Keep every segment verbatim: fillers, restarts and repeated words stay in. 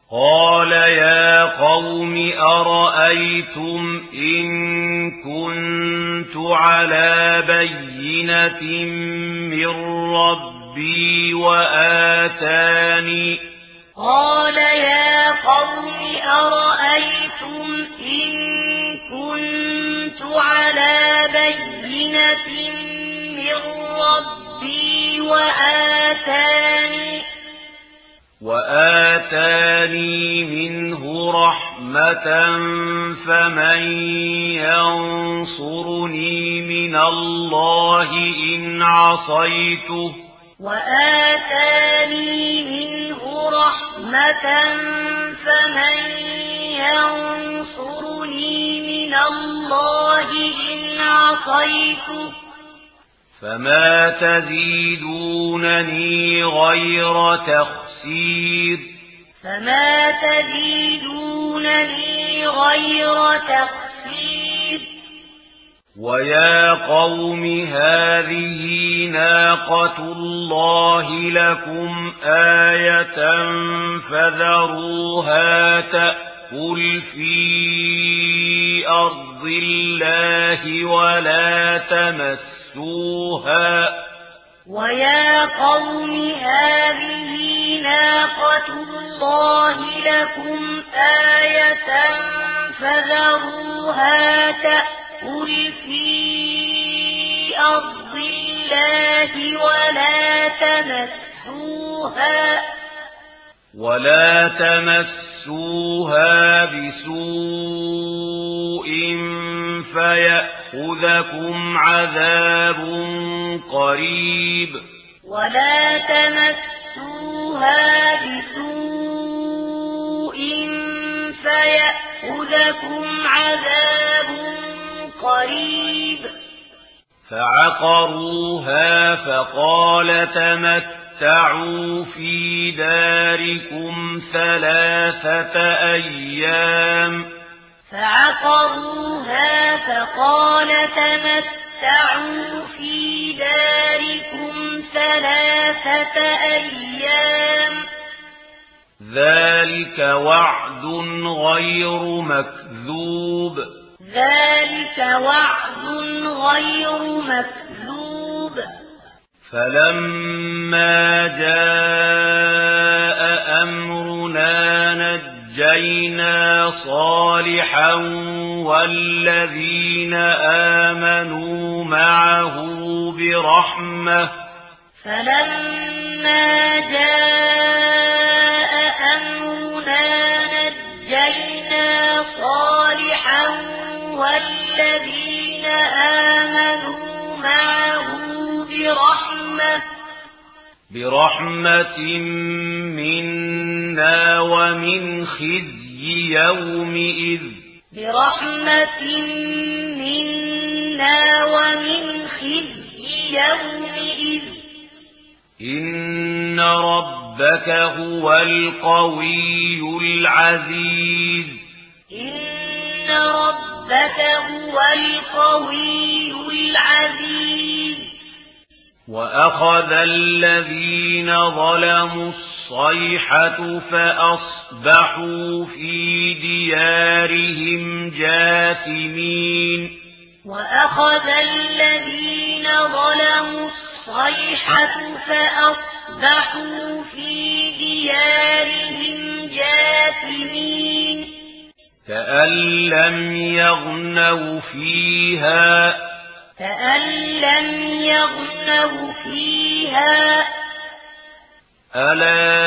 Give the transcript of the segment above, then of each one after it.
قال يا قوم أرأيتم إن كنت على بينة من ربي وآتاني قال يا قوم أرأيتم إن كنت على بينة من ربي وآتاني وآتاني منه رحمة فمن ينصرني من الله إن عصيته وآتاني منه رحمة فمن ينصرني من الله إن عصيته فما تزيدونني غير تخسير فما تزيدونني غير تخسير ويا قوم هذه ناقة الله لكم آية فذروها تأكل في أرض الله ولا تمسوها ويا قوم هذه ناقة الله لكم آية فذروها تأكل في أرض الله ولا تمسوها ولا تمسوها بسوء فيأخذكم عذاب قريب ولا تمسوها بسوء فيأخذكم عذاب قريب فعقروها فقال تمتعوا في داركم ثلاثة أيام فعقروها فقال تمتعوا في داركم ثلاثة أيام ذلك وعد غير مكذوب ذلك وعد غير مكذوب فلما جاء أمرنا نجينا صالحا والذين آمنوا معه برحمة فلما جاء أمرنا نجينا صالحا والذين آمنوا معه برحمة برحمة منا ومن خزي يومئذ برحمة منا ومن خزي يومئذ إن ربك هو القوي العزيز إن ربك هو القوي العزيز وأخذ الذين ظلموا الصيحة فأصبحوا في ديارهم جاثمين وأخذ الذين ظلموا الصيحة فأصبحوا في ديارهم جاثمين كأن لم يغنوا فيها كأن لم يغنوا فيها ألا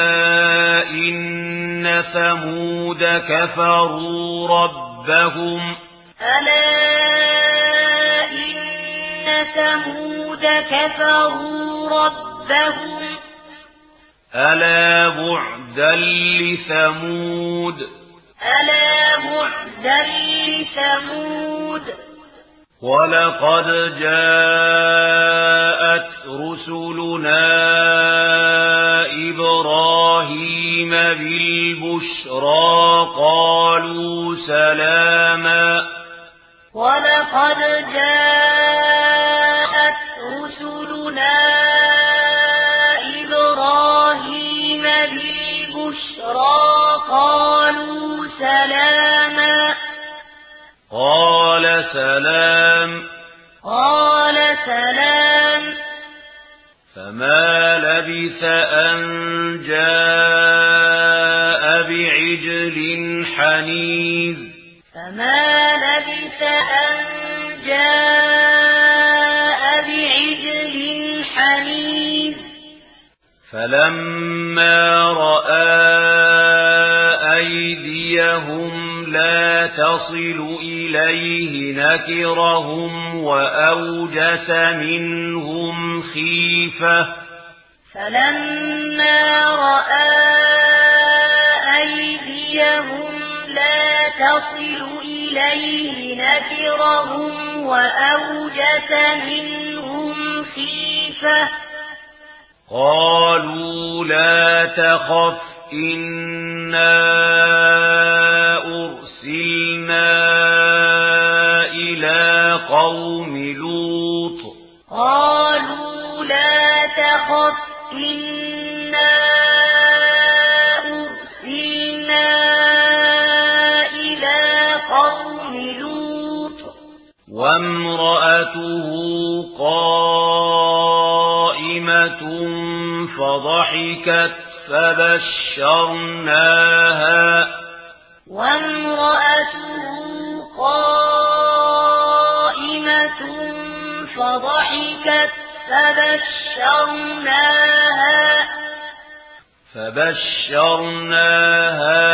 إن ثمود كفروا ربهم ألا إن ثمود كفروا ربهم ألا بعدا لثمود ألا بعدا لثمود ولقد جاءت رسلنا إبراهيم بالبشرى قالوا سلاما ولقد جاءت رسلنا إبراهيم بالبشرى الحنيذ فما لبث أن جاء بعجل حنيذ فلما رأى أيديهم لا تصل إليه نكرهم وأوجس منهم خيفة فلما رأى أيديهم لا تصل إليه نكرهم وأوجس منهم خيفة قالوا لا تخف إنا أرسلنا إلى قوم لوط قالوا لا تخف إنا أرسلنا إلى قوم لوط وامرأته قائمة فضحكت فبشرناها وامرأته قائمة فضحكت فبشرناها فبشرناها